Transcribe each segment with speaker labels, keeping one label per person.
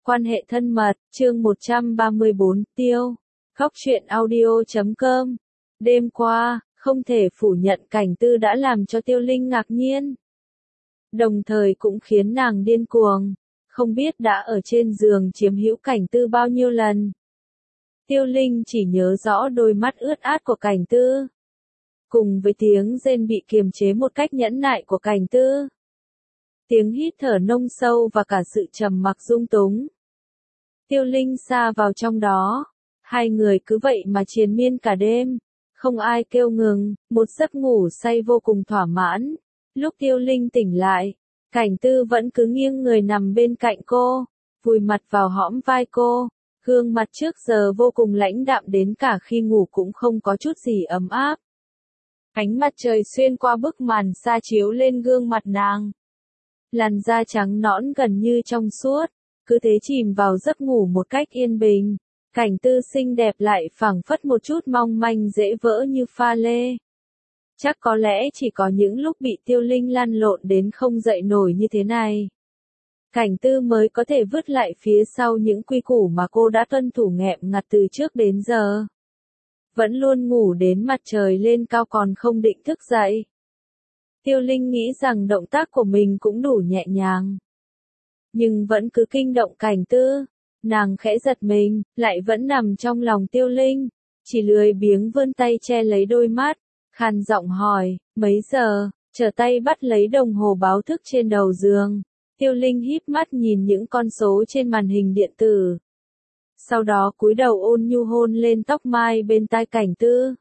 Speaker 1: Quan hệ thân mật, chương 134, Tiêu. Khóc chuyện audio.com. Đêm qua, không thể phủ nhận Cảnh Tư đã làm cho Tiêu Linh ngạc nhiên. Đồng thời cũng khiến nàng điên cuồng, không biết đã ở trên giường chiếm hữu Cảnh Tư bao nhiêu lần. Tiêu Linh chỉ nhớ rõ đôi mắt ướt át của Cảnh Tư, cùng với tiếng rên bị kiềm chế một cách nhẫn nại của Cảnh Tư. Tiếng hít thở nông sâu và cả sự trầm mặc dung túng. Tiêu Linh sa vào trong đó, hai người cứ vậy mà triền miên cả đêm, không ai kêu ngừng, một giấc ngủ say vô cùng thỏa mãn. Lúc Tiêu Linh tỉnh lại, Cảnh Tư vẫn cứ nghiêng người nằm bên cạnh cô, vùi mặt vào hõm vai cô, gương mặt trước giờ vô cùng lãnh đạm đến cả khi ngủ cũng không có chút gì ấm áp. Ánh mặt trời xuyên qua bức màn sa chiếu lên gương mặt nàng. Làn da trắng nõn gần như trong suốt, cứ thế chìm vào giấc ngủ một cách yên bình. Cảnh Tư xinh đẹp lại phảng phất một chút mong manh dễ vỡ như pha lê. Chắc có lẽ chỉ có những lúc bị Tiêu Linh lăn lộn đến không dậy nổi như thế này, Cảnh Tư mới có thể vứt lại phía sau những quy củ mà cô đã tuân thủ nghẹm ngặt từ trước đến giờ. Vẫn luôn ngủ đến mặt trời lên cao còn không định thức dậy. Tiêu Linh nghĩ rằng động tác của mình cũng đủ nhẹ nhàng, nhưng vẫn cứ kinh động Cảnh Tư. Nàng khẽ giật mình, lại vẫn nằm trong lòng Tiêu Linh, chỉ lười biếng vươn tay che lấy đôi mắt, khàn giọng hỏi, mấy giờ, trở tay bắt lấy đồng hồ báo thức trên đầu giường. Tiêu Linh híp mắt nhìn những con số trên màn hình điện tử. Sau đó cúi đầu ôn nhu hôn lên tóc mai bên tai Cảnh Tư.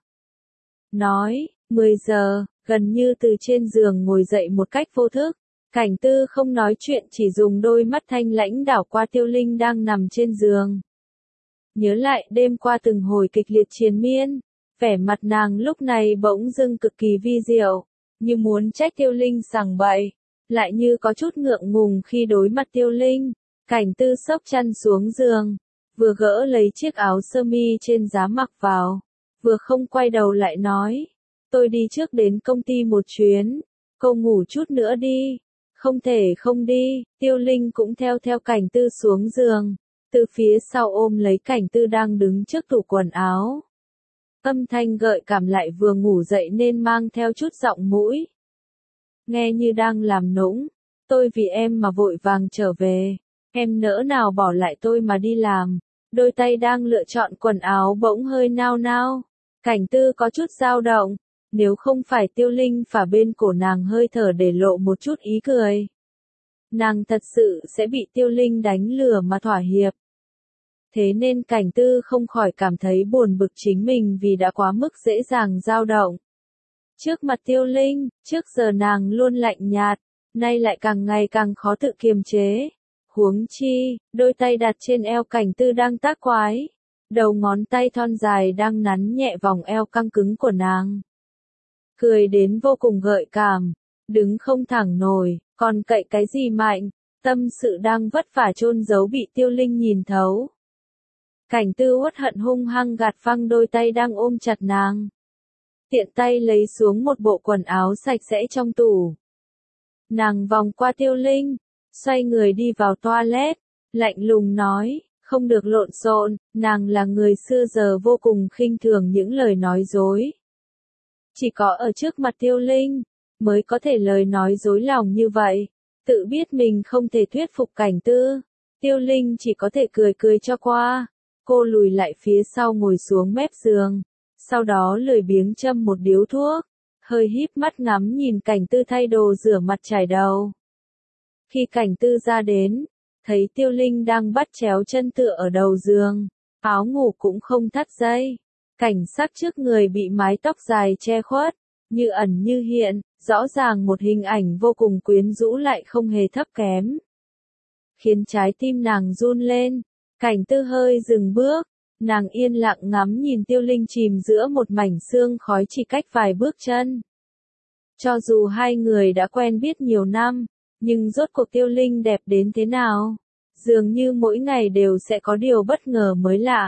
Speaker 1: Nói, 10 giờ, gần như từ trên giường ngồi dậy một cách vô thức. Cảnh Tư không nói chuyện, chỉ dùng đôi mắt thanh lãnh đảo qua Tiêu Linh đang nằm trên giường. Nhớ lại đêm qua từng hồi kịch liệt triền miên, vẻ mặt nàng lúc này bỗng dưng cực kỳ vi diệu, như muốn trách Tiêu Linh sằng bậy, lại như có chút ngượng ngùng khi đối mặt Tiêu Linh. Cảnh Tư xốc chăn xuống giường, vừa gỡ lấy chiếc áo sơ mi trên giá mặc vào, vừa không quay đầu lại nói, tôi đi trước đến công ty một chuyến, cô ngủ chút nữa đi. Không thể không đi. Tiêu Linh cũng theo Cảnh Tư xuống giường, từ phía sau ôm lấy Cảnh Tư đang đứng trước tủ quần áo. Âm thanh gợi cảm lại vừa ngủ dậy nên mang theo chút giọng mũi, nghe như đang làm nũng. Tôi vì em mà vội vàng trở về, em nỡ nào bỏ lại tôi mà đi làm. Đôi tay đang lựa chọn quần áo bỗng hơi nao nao. Cảnh Tư có chút dao động. Nếu không phải Tiêu Linh phả bên cổ nàng hơi thở để lộ một chút ý cười, nàng thật sự sẽ bị Tiêu Linh đánh lừa mà thỏa hiệp. Thế nên Cảnh Tư không khỏi cảm thấy buồn bực chính mình vì đã quá mức dễ dàng dao động. Trước mặt Tiêu Linh, trước giờ nàng luôn lạnh nhạt, nay lại càng ngày càng khó tự kiềm chế. Huống chi, đôi tay đặt trên eo Cảnh Tư đang tác quái, đầu ngón tay thon dài đang nắn nhẹ vòng eo căng cứng của nàng. Cười đến vô cùng gợi cảm, đứng không thẳng nổi, còn cậy cái gì mạnh, tâm sự đang vất vả chôn giấu bị Tiêu Linh nhìn thấu. Cảnh Tư uất hận hung hăng gạt phăng đôi tay đang ôm chặt nàng. Tiện tay lấy xuống một bộ quần áo sạch sẽ trong tủ. Nàng vòng qua Tiêu Linh, xoay người đi vào toilet, lạnh lùng nói, không được lộn xộn. Nàng là người xưa giờ vô cùng khinh thường những lời nói dối. Chỉ có ở trước mặt Tiêu Linh, mới có thể lời nói dối lòng như vậy. Tự biết mình không thể thuyết phục Cảnh Tư, Tiêu Linh chỉ có thể cười cười cho qua. Cô lùi lại phía sau ngồi xuống mép giường, sau đó lười biếng châm một điếu thuốc, hơi híp mắt ngắm nhìn Cảnh Tư thay đồ rửa mặt chải đầu. Khi Cảnh Tư ra đến, thấy Tiêu Linh đang bắt chéo chân tựa ở đầu giường, áo ngủ cũng không thắt dây. Cảnh sắc trước người bị mái tóc dài che khuất, như ẩn như hiện, rõ ràng một hình ảnh vô cùng quyến rũ lại không hề thấp kém. Khiến trái tim nàng run lên. Cảnh Tư hơi dừng bước, nàng yên lặng ngắm nhìn Tiêu Linh chìm giữa một mảnh sương khói chỉ cách vài bước chân. Cho dù hai người đã quen biết nhiều năm, nhưng rốt cuộc Tiêu Linh đẹp đến thế nào? Dường như mỗi ngày đều sẽ có điều bất ngờ mới lạ.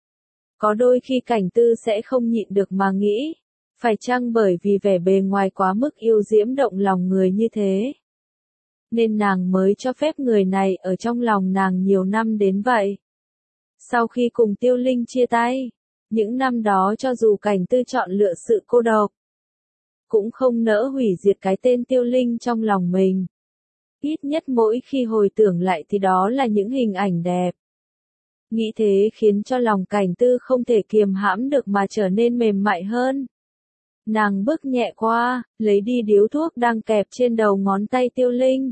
Speaker 1: Có đôi khi Cảnh Tư sẽ không nhịn được mà nghĩ, phải chăng bởi vì vẻ bề ngoài quá mức yêu diễm động lòng người như thế, nên nàng mới cho phép người này ở trong lòng nàng nhiều năm đến vậy. Sau khi cùng Tiêu Linh chia tay, những năm đó cho dù Cảnh Tư chọn lựa sự cô độc, cũng không nỡ hủy diệt cái tên Tiêu Linh trong lòng mình. Ít nhất mỗi khi hồi tưởng lại thì đó là những hình ảnh đẹp. Nghĩ thế khiến cho lòng Cảnh Tư không thể kiềm hãm được mà trở nên mềm mại hơn. Nàng bước nhẹ qua, lấy đi điếu thuốc đang kẹp trên đầu ngón tay Tiêu Linh.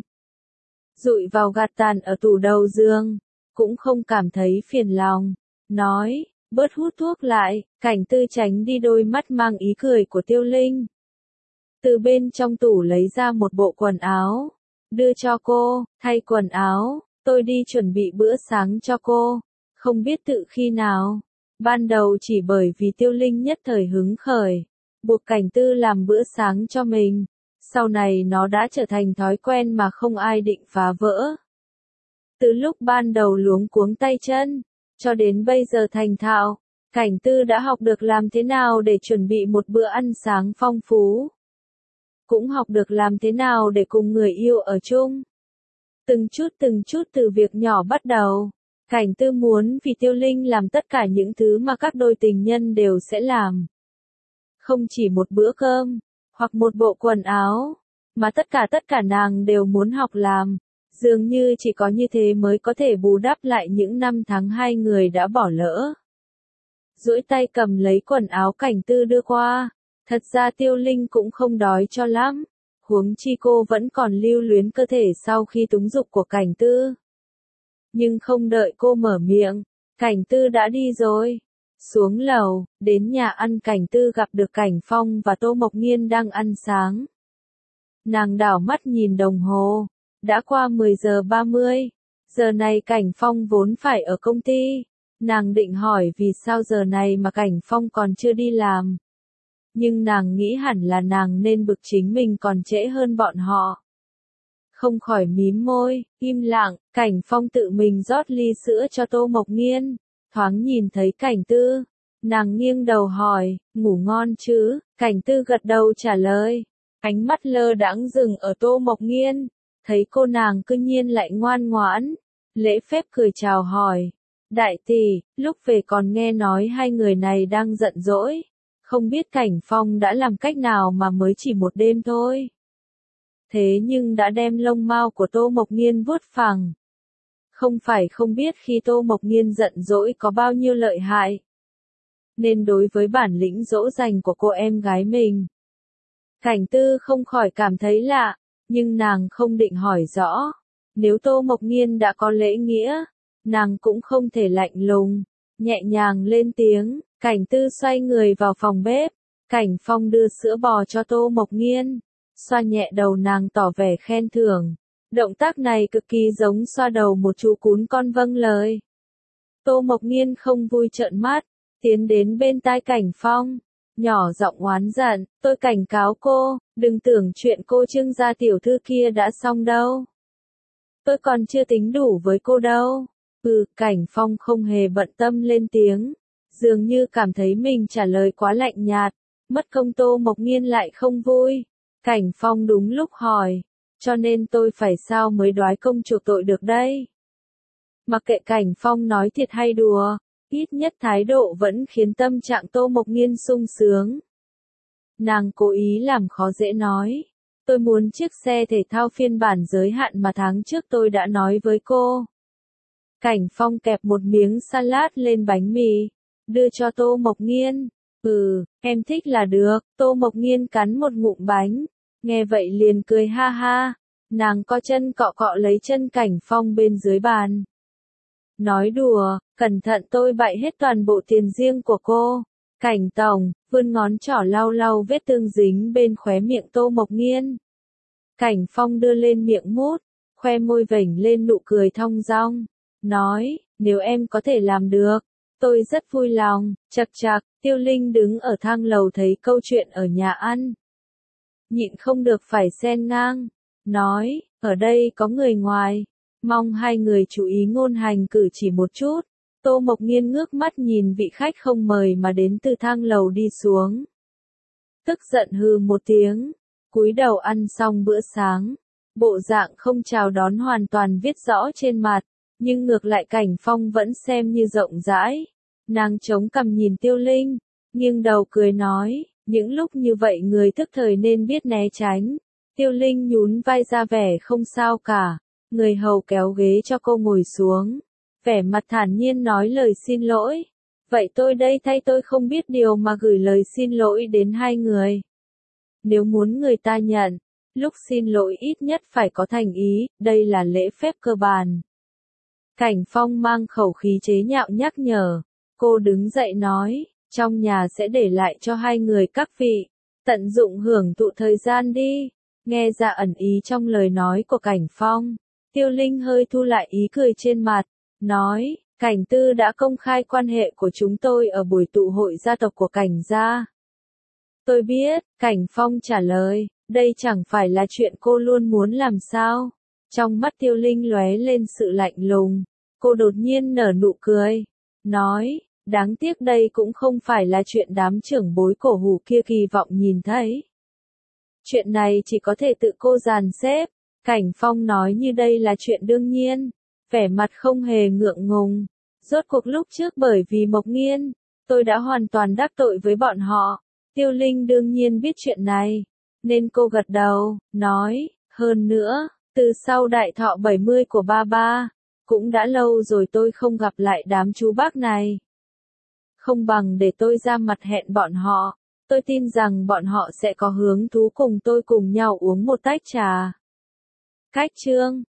Speaker 1: Dụi vào gạt tàn ở tủ đầu giường, cũng không cảm thấy phiền lòng. Nói, bớt hút thuốc lại, Cảnh Tư tránh đi đôi mắt mang ý cười của Tiêu Linh. Từ bên trong tủ lấy ra một bộ quần áo, đưa cho cô, thay quần áo, tôi đi chuẩn bị bữa sáng cho cô. Không biết tự khi nào, ban đầu chỉ bởi vì Tiêu Linh nhất thời hứng khởi, buộc Cảnh Tư làm bữa sáng cho mình. Sau này nó đã trở thành thói quen mà không ai định phá vỡ. Từ lúc ban đầu luống cuống tay chân, cho đến bây giờ thành thạo, Cảnh Tư đã học được làm thế nào để chuẩn bị một bữa ăn sáng phong phú. Cũng học được làm thế nào để cùng người yêu ở chung. Từng chút từ việc nhỏ bắt đầu, Cảnh Tư muốn vì Tiêu Linh làm tất cả những thứ mà các đôi tình nhân đều sẽ làm. Không chỉ một bữa cơm, hoặc một bộ quần áo, mà tất cả nàng đều muốn học làm. Dường như chỉ có như thế mới có thể bù đắp lại những năm tháng hai người đã bỏ lỡ. Duỗi tay cầm lấy quần áo Cảnh Tư đưa qua. Thật ra Tiêu Linh cũng không đói cho lắm. Huống chi cô vẫn còn lưu luyến cơ thể sau khi túng dục của Cảnh Tư. Nhưng không đợi cô mở miệng, Cảnh Tư đã đi rồi. Xuống lầu, đến nhà ăn Cảnh Tư gặp được Cảnh Phong và Tô Mộc Nghiên đang ăn sáng. Nàng đảo mắt nhìn đồng hồ, đã qua 10 giờ 30. Giờ này Cảnh Phong vốn phải ở công ty. Nàng định hỏi vì sao giờ này mà Cảnh Phong còn chưa đi làm. Nhưng nàng nghĩ hẳn là nàng nên bực chính mình còn trễ hơn bọn họ. Không khỏi mím môi, im lặng, Cảnh Phong tự mình rót ly sữa cho Tô Mộc Nghiên. Thoáng nhìn thấy Cảnh Tư, nàng nghiêng đầu hỏi, ngủ ngon chứ? Cảnh Tư gật đầu trả lời. Ánh mắt lơ đãng dừng ở Tô Mộc Nghiên, thấy cô nàng cứ nhiên lại ngoan ngoãn, lễ phép cười chào hỏi. Đại tỷ, lúc về còn nghe nói hai người này đang giận dỗi, không biết Cảnh Phong đã làm cách nào mà mới chỉ một đêm thôi. Thế nhưng đã đem lông mao của Tô Mộc Nghiên vuốt phẳng. Không phải không biết khi Tô Mộc Nghiên giận dỗi có bao nhiêu lợi hại. Nên đối với bản lĩnh dỗ dành của cô em gái mình, Cảnh Tư không khỏi cảm thấy lạ, nhưng nàng không định hỏi rõ. Nếu Tô Mộc Nghiên đã có lễ nghĩa, nàng cũng không thể lạnh lùng, nhẹ nhàng lên tiếng. Cảnh Tư xoay người vào phòng bếp, Cảnh Phong đưa sữa bò cho Tô Mộc Nghiên, xoa nhẹ đầu nàng tỏ vẻ khen thưởng. Động tác này cực kỳ giống xoa đầu một chú cún con vâng lời. Tô Mộc Nghiên không vui trợn mắt, tiến đến bên tai Cảnh Phong, nhỏ giọng oán giận, tôi cảnh cáo cô, đừng tưởng chuyện cô Trương gia tiểu thư kia đã xong đâu. Tôi còn chưa tính đủ với cô đâu. Cảnh Phong không hề bận tâm lên tiếng, dường như cảm thấy mình trả lời quá lạnh nhạt, mất công Tô Mộc Nghiên lại không vui. Cảnh Phong đúng lúc hỏi, cho nên tôi phải sao mới đoái công chuộc tội được đây? Mặc kệ Cảnh Phong nói thiệt hay đùa, ít nhất thái độ vẫn khiến tâm trạng Tô Mộc Nghiên sung sướng. Nàng cố ý làm khó dễ nói, tôi muốn chiếc xe thể thao phiên bản giới hạn mà tháng trước tôi đã nói với cô. Cảnh Phong kẹp một miếng salad lên bánh mì, đưa cho Tô Mộc Nghiên. Em thích là được. Tô Mộc Nghiên cắn một ngụm bánh, nghe vậy liền cười ha ha. Nàng co chân cọ cọ lấy chân Cảnh Phong bên dưới bàn. Nói đùa, cẩn thận tôi bại hết toàn bộ tiền riêng của cô. Cảnh tổng, vươn ngón trỏ lau lau vết thương dính bên khóe miệng Tô Mộc Nghiên. Cảnh Phong đưa lên miệng mút, khoe môi vểnh lên nụ cười thong dong. Nói, nếu em có thể làm được, tôi rất vui lòng. Chậc chậc, Tiêu Linh đứng ở thang lầu thấy câu chuyện ở nhà ăn. Nhịn không được phải xen ngang. Nói, ở đây có người ngoài. Mong hai người chú ý ngôn hành cử chỉ một chút. Tô Mộc Nghiên ngước mắt nhìn vị khách không mời mà đến từ thang lầu đi xuống. Tức giận hừ một tiếng, cúi đầu ăn xong bữa sáng. Bộ dạng không chào đón hoàn toàn viết rõ trên mặt, nhưng ngược lại Cảnh Phong vẫn xem như rộng rãi. Nàng chống cằm nhìn Tiêu Linh, nghiêng đầu cười nói, những lúc như vậy người thức thời nên biết né tránh. Tiêu Linh nhún vai ra vẻ không sao cả, người hầu kéo ghế cho cô ngồi xuống, vẻ mặt thản nhiên nói lời xin lỗi. Vậy tôi đây thay tôi không biết điều mà gửi lời xin lỗi đến hai người. Nếu muốn người ta nhận, lúc xin lỗi ít nhất phải có thành ý, đây là lễ phép cơ bản. Cảnh Phong mang khẩu khí chế nhạo nhắc nhở, cô đứng dậy nói, trong nhà sẽ để lại cho hai người các vị, tận dụng hưởng thụ thời gian đi. Nghe ra ẩn ý trong lời nói của Cảnh Phong, Tiêu Linh hơi thu lại ý cười trên mặt, nói, Cảnh Tư đã công khai quan hệ của chúng tôi ở buổi tụ hội gia tộc của Cảnh gia. Tôi biết, Cảnh Phong trả lời, đây chẳng phải là chuyện cô luôn muốn làm sao. Trong mắt Tiêu Linh lóe lên sự lạnh lùng, cô đột nhiên nở nụ cười, nói, đáng tiếc đây cũng không phải là chuyện đám trưởng bối cổ hủ kia kỳ vọng nhìn thấy. Chuyện này chỉ có thể tự cô dàn xếp. Cảnh Phong nói như đây là chuyện đương nhiên, vẻ mặt không hề ngượng ngùng. Rốt cuộc lúc trước bởi vì Mộc Nghiên, tôi đã hoàn toàn đắc tội với bọn họ. Tiêu Linh đương nhiên biết chuyện này, nên cô gật đầu, nói, hơn nữa, từ sau đại thọ 70 của ba ba, cũng đã lâu rồi tôi không gặp lại đám chú bác này. Không bằng để tôi ra mặt hẹn bọn họ, tôi tin rằng bọn họ sẽ có hứng thú cùng tôi cùng nhau uống một tách trà. Cách chương